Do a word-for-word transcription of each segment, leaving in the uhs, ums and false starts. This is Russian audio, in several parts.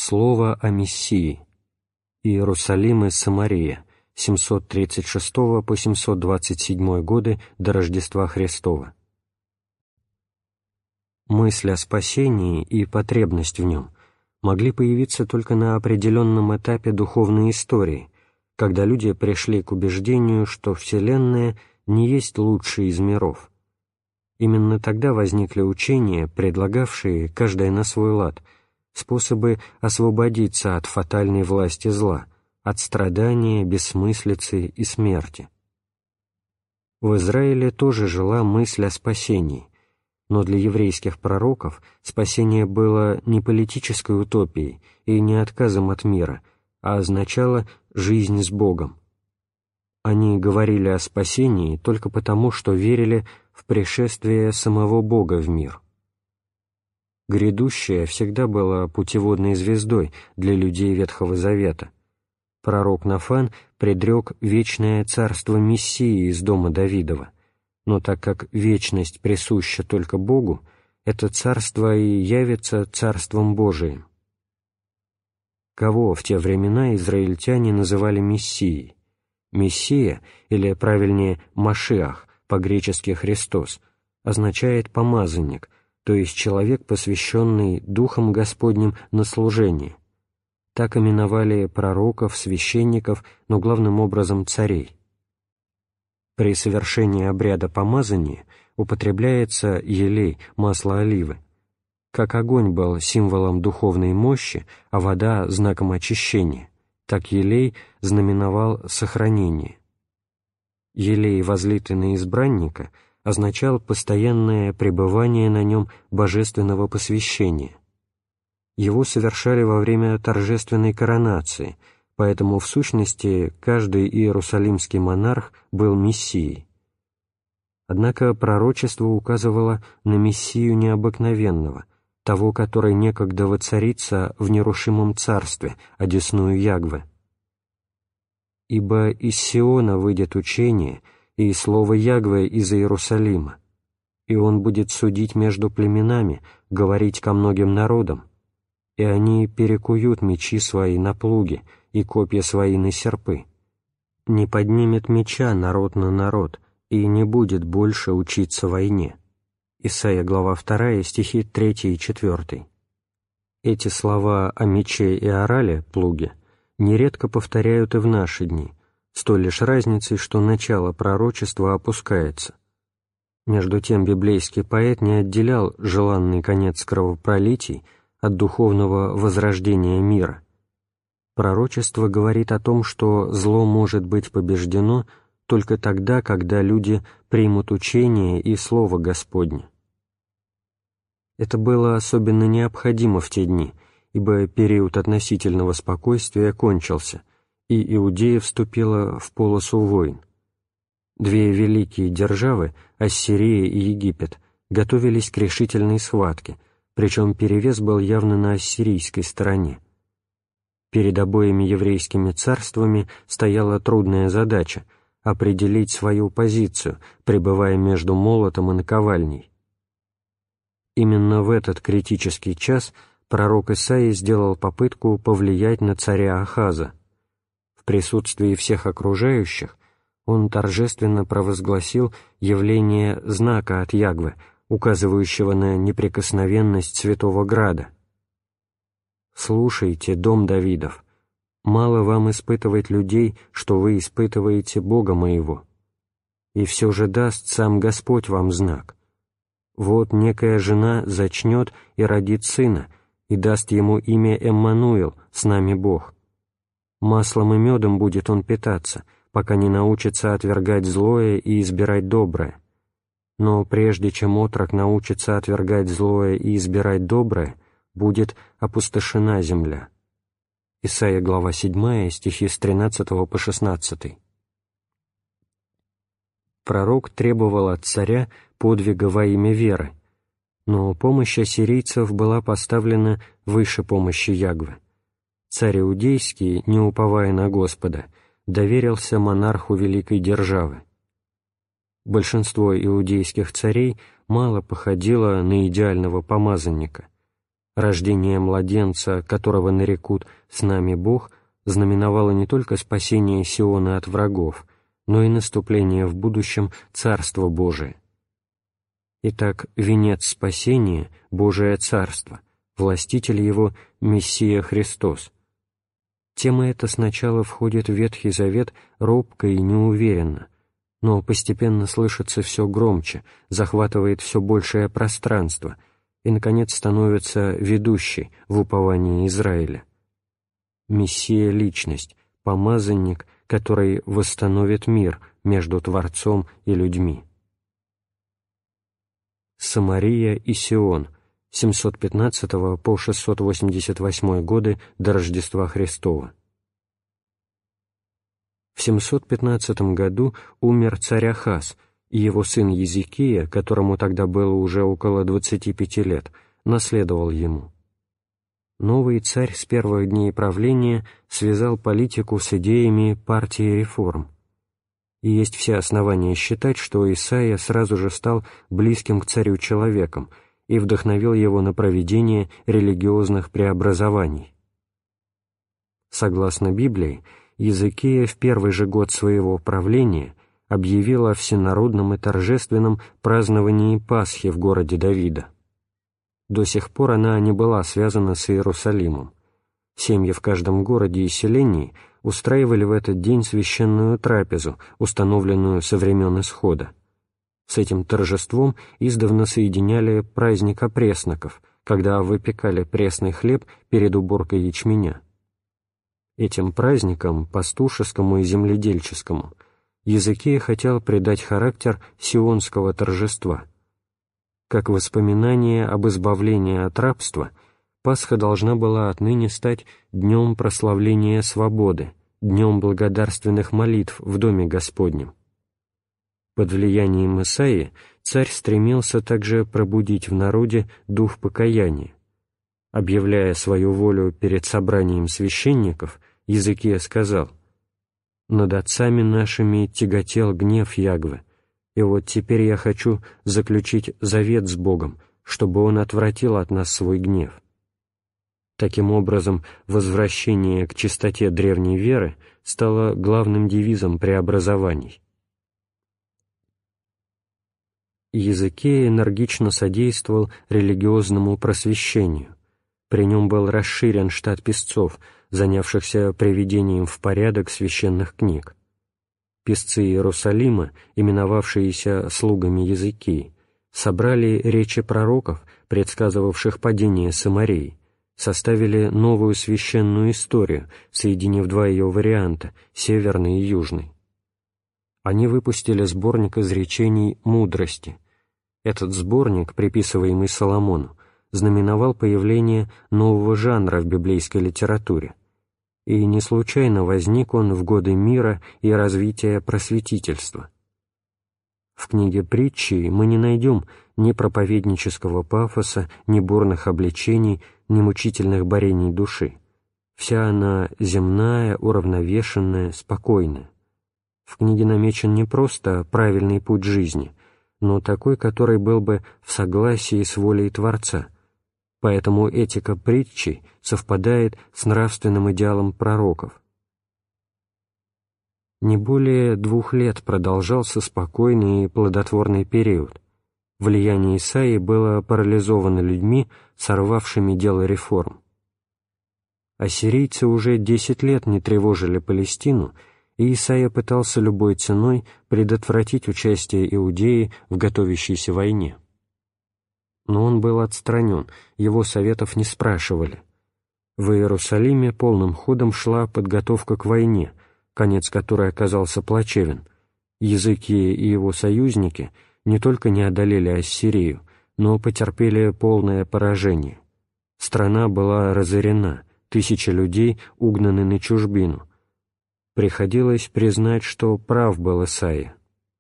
Слово о Мессии. Иерусалим и Самария, семьсот тридцать шестого по семьсот двадцать седьмой годы до Рождества Христова. Мысль о спасении и потребность в нем могли появиться только на определенном этапе духовной истории, когда люди пришли к убеждению, что Вселенная не есть лучший из миров. Именно тогда возникли учения, предлагавшие, каждое на свой лад, способы освободиться от фатальной власти зла, от страдания, бессмыслицы и смерти. В Израиле тоже жила мысль о спасении, но для еврейских пророков спасение было не политической утопией и не отказом от мира, а означало жизнь с Богом. Они говорили о спасении только потому, что верили в пришествие самого Бога в мир. Грядущее всегда было путеводной звездой для людей Ветхого Завета. Пророк Нафан предрек вечное царство Мессии из дома Давидова, но так как вечность присуща только Богу, это царство и явится царством Божиим. Кого в те времена израильтяне называли Мессией? Мессия, или правильнее Машиах, по-гречески Христос, означает «помазанник», то есть человек, посвященный Духом Господним на служение. Так именовали пророков, священников, но главным образом царей. При совершении обряда помазания употребляется елей, масло оливы. Как огонь был символом духовной мощи, а вода — знаком очищения, так елей знаменовал сохранение. Елей, возлитый на избранника, означал постоянное пребывание на нем божественного посвящения. Его совершали во время торжественной коронации, поэтому в сущности каждый иерусалимский монарх был мессией. Однако пророчество указывало на мессию необыкновенного, того, который некогда воцарится в нерушимом царстве, одесную Ягве. «Ибо из Сиона выйдет учение, и слово Ягве из Иерусалима, и он будет судить между племенами, говорить ко многим народам, и они перекуют мечи свои на плуги и копья свои на серпы. Не поднимет меча народ на народ, и не будет больше учиться войне». Исайя, глава вторая, стихи третий и четвёртый. Эти слова о мече и орале, плуге, нередко повторяют и в наши дни, с той лишь разницей, что начало пророчества опускается. Между тем библейский поэт не отделял желанный конец кровопролитий от духовного возрождения мира. Пророчество говорит о том, что зло может быть побеждено только тогда, когда люди примут учение и Слово Господне. Это было особенно необходимо в те дни, ибо период относительного спокойствия кончился, и Иудея вступила в полосу войн. Две великие державы, Ассирия и Египет, готовились к решительной схватке, причем перевес был явно на ассирийской стороне. Перед обоими еврейскими царствами стояла трудная задача — определить свою позицию, пребывая между молотом и наковальней. Именно в этот критический час пророк Исаия сделал попытку повлиять на царя Ахаза. В присутствии всех окружающих он торжественно провозгласил явление знака от Ягве, указывающего на неприкосновенность Святого Града. «Слушайте, дом Давидов, мало вам испытывать людей, что вы испытываете Бога моего. И все же даст сам Господь вам знак. Вот некая жена зачнет и родит сына, и даст ему имя Эммануил, с нами Бог. Маслом и медом будет он питаться, пока не научится отвергать злое и избирать доброе. Но прежде чем отрок научится отвергать злое и избирать доброе, будет опустошена земля». Исайя, глава седьмая, стихи с тринадцатого по шестнадцатый. Пророк требовал от царя подвига во имя веры, но помощь ассирийцев была поставлена выше помощи Ягве. Царь Иудейский, не уповая на Господа, доверился монарху великой державы. Большинство иудейских царей мало походило на идеального помазанника. Рождение младенца, которого нарекут «с нами Бог», знаменовало не только спасение Сиона от врагов, но и наступление в будущем Царства Божия. Итак, венец спасения — Божие Царство, властитель его — Мессия Христос. Тема эта сначала входит в Ветхий Завет робко и неуверенно, но постепенно слышится все громче, захватывает все большее пространство и, наконец, становится ведущей в уповании Израиля. Мессия — личность, помазанник, который восстановит мир между Творцом и людьми. Самария и Сион, с семьсот пятнадцатого по шестьсот восемьдесят восьмой годы до Рождества Христова. В семьсот пятнадцатом году умер царь Ахаз, и его сын Езекия, которому тогда было уже около двадцати пяти лет, наследовал ему. Новый царь с первых дней правления связал политику с идеями партии реформ. И есть все основания считать, что Исаия сразу же стал близким к царю человеком и вдохновил его на проведение религиозных преобразований. Согласно Библии, Езекия в первый же год своего правления объявил о всенародном и торжественном праздновании Пасхи в городе Давида. До сих пор она не была связана с Иерусалимом. Семьи в каждом городе и селении устраивали в этот день священную трапезу, установленную со времен Исхода. С этим торжеством издавна соединяли праздник опресноков, когда выпекали пресный хлеб перед уборкой ячменя. Этим праздникам, пастушескому и земледельческому, Езекия хотел придать характер сионского торжества. Как воспоминание об избавлении от рабства, Пасха должна была отныне стать днем прославления свободы, днем благодарственных молитв в Доме Господнем. Под влиянием Исаии царь стремился также пробудить в народе дух покаяния. Объявляя свою волю перед собранием священников, Езекия сказал: «Над отцами нашими тяготел гнев Ягвы, и вот теперь я хочу заключить завет с Богом, чтобы Он отвратил от нас свой гнев». Таким образом, возвращение к чистоте древней веры стало главным девизом преобразований. Езекия энергично содействовал религиозному просвещению. При нем был расширен штат писцов, занявшихся приведением в порядок священных книг. Писцы Иерусалима, именовавшиеся слугами Езекии, собрали речи пророков, предсказывавших падение Самарии, составили новую священную историю, соединив два ее варианта — северный и южный. Они выпустили сборник изречений «Мудрости». Этот сборник, приписываемый Соломону, знаменовал появление нового жанра в библейской литературе, и не случайно возник он в годы мира и развития просветительства. В книге «Притчи» мы не найдем ни проповеднического пафоса, ни бурных обличений, ни мучительных борений души. Вся она земная, уравновешенная, спокойная. В книге намечен не просто правильный путь жизни, но такой, который был бы в согласии с волей Творца. Поэтому этика притчи совпадает с нравственным идеалом пророков. Не более двух лет продолжался спокойный и плодотворный период. Влияние Исаии было парализовано людьми, сорвавшими дело реформ. Ассирийцы уже десять лет не тревожили Палестину, и Исаия пытался любой ценой предотвратить участие Иудеи в готовящейся войне. Но он был отстранен, его советов не спрашивали. В Иерусалиме полным ходом шла подготовка к войне, конец которой оказался плачевен. Езекия и его союзники не только не одолели Ассирию, но потерпели полное поражение. Страна была разорена, тысячи людей угнаны на чужбину. Приходилось признать, что прав был Исаия.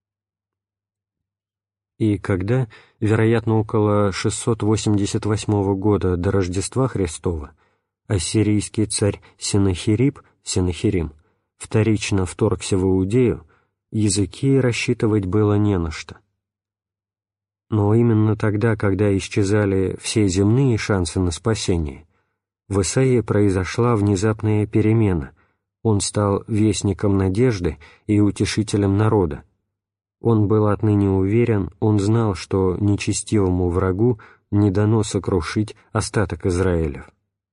И когда, вероятно, около шестьсот восемьдесят восьмого года до Рождества Христова, ассирийский царь Сенахериб, Сенахерим, вторично вторгся в Иудею, Езекии рассчитывать было не на что. Но именно тогда, когда исчезали все земные шансы на спасение, в Исаии произошла внезапная перемена. Он стал вестником надежды и утешителем народа. Он был отныне уверен, он знал, что нечестивому врагу не дано сокрушить остаток Израилев.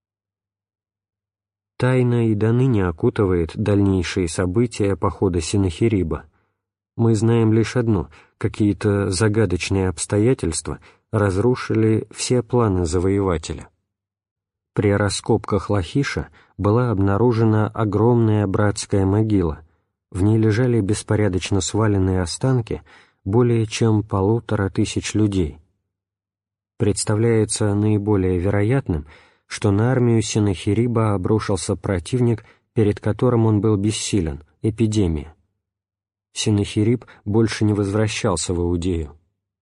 Тайна и доныне окутывает дальнейшие события похода Сеннахериба. Мы знаем лишь одно — какие-то загадочные обстоятельства разрушили все планы завоевателя. При раскопках Лахиша была обнаружена огромная братская могила. В ней лежали беспорядочно сваленные останки более чем полутора тысяч людей. Представляется наиболее вероятным, что на армию Сеннахериба обрушился противник, перед которым он был бессилен — эпидемия. Сеннахериб больше не возвращался в Иудею.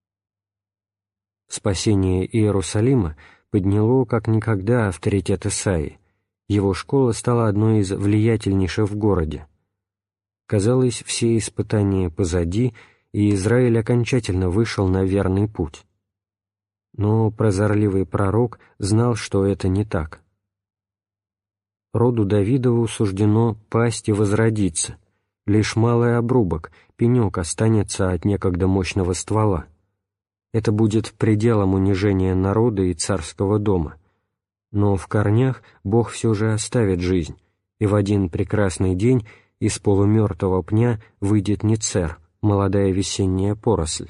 Спасение Иерусалима подняло как никогда авторитет Исаии. Его школа стала одной из влиятельнейших в городе. Казалось, все испытания позади, и Израиль окончательно вышел на верный путь. Но прозорливый пророк знал, что это не так. Роду Давидову суждено пасть и возродиться. Лишь малый обрубок, пенек останется от некогда мощного ствола. Это будет пределом унижения народа и царского дома. Но в корнях Бог все же оставит жизнь, и в один прекрасный день из полумертвого пня выйдет Нецер, молодая весенняя поросль.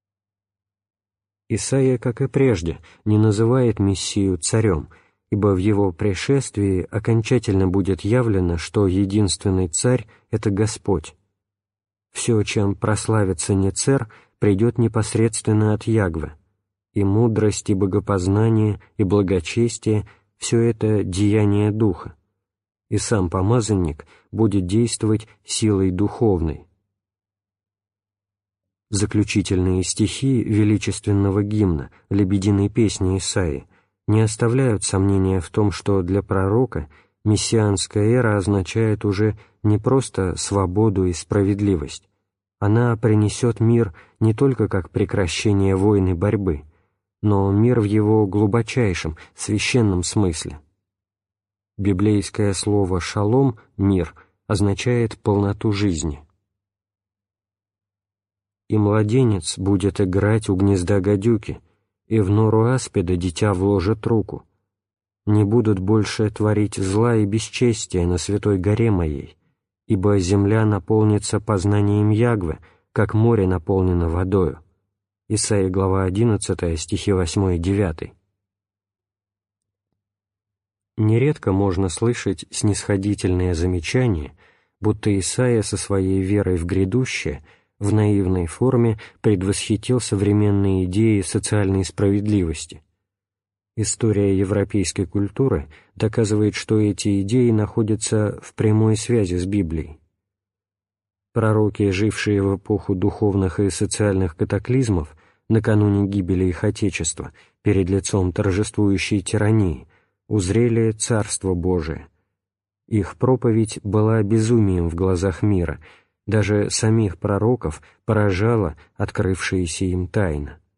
Исаия, как и прежде, не называет Мессию царем, ибо в его пришествии окончательно будет явлено, что единственный царь — это Господь. Все, чем прославится Нецер, придет непосредственно от Ягве, и мудрость, и богопознание, и благочестие — все это деяние Духа, и сам помазанник будет действовать силой духовной. Заключительные стихи величественного гимна, лебединой песни Исаии, не оставляют сомнения в том, что для пророка мессианская эра означает уже не просто свободу и справедливость. Она принесет мир не только как прекращение войн и борьбы, но мир в его глубочайшем, священном смысле. Библейское слово «шалом» — «мир» означает полноту жизни. «И младенец будет играть у гнезда гадюки, и в нору аспида дитя вложит руку. Не будут больше творить зла и бесчестия на святой горе моей, ибо земля наполнится познанием Ягве, как море наполнено водою». Исайя, глава одиннадцатая, стихи восьмой и девятый. Нередко можно слышать снисходительное замечание, будто Исайя со своей верой в грядущее в наивной форме предвосхитил современные идеи социальной справедливости. История европейской культуры доказывает, что эти идеи находятся в прямой связи с Библией. Пророки, жившие в эпоху духовных и социальных катаклизмов, накануне гибели их Отечества, перед лицом торжествующей тирании, узрели Царство Божие. Их проповедь была безумием в глазах мира, даже самих пророков поражала открывшаяся им тайна.